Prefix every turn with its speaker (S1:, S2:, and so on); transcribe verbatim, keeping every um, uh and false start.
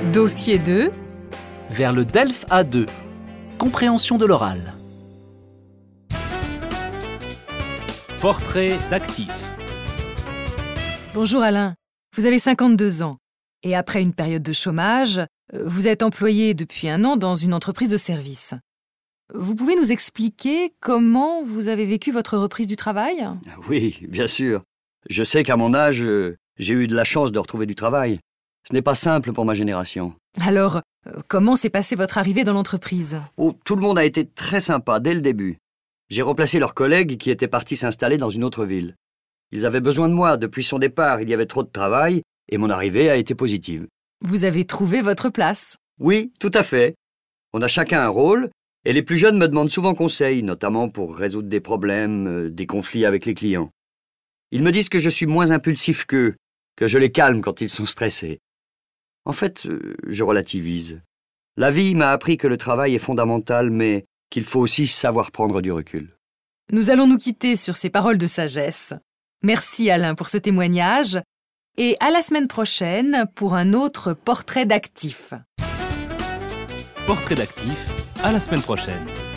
S1: Dossier deux.
S2: Vers le DELF A deux. Compréhension de l'oral. Portrait d'actif.
S1: Bonjour Alain, vous avez cinquante-deux ans et après une période de chômage, vous êtes employé depuis un an dans une entreprise de service. Vous pouvez nous expliquer comment vous avez vécu votre reprise du travail ?
S3: Oui, bien sûr. Je sais qu'à mon âge, euh, j'ai eu de la chance de retrouver du travail. Ce n'est pas simple pour ma génération.
S1: Alors, comment s'est passée votre arrivée dans l'entreprise ?
S3: Oh, tout le monde a été très sympa dès le début. J'ai remplacé leurs collègues qui étaient partis s'installer dans une autre ville. Ils avaient besoin de moi. Depuis son départ, il y avait trop de travail et mon arrivée a été positive.
S1: Vous avez trouvé votre place ?
S3: Oui, tout à fait. On a chacun un rôle et les plus jeunes me demandent souvent conseil, notamment pour résoudre des problèmes, euh, des conflits avec les clients. Ils me disent que je suis moins impulsif qu'eux, que je les calme quand ils sont stressés. En fait, euh, je relativise. La vie m'a appris que le travail est fondamental, mais qu'il faut aussi savoir prendre du recul.
S1: Nous allons nous quitter sur ces paroles de sagesse. Merci Alain pour ce témoignage et à la semaine prochaine pour un autre portrait d'actif.
S2: Portrait d'actif, à la semaine prochaine.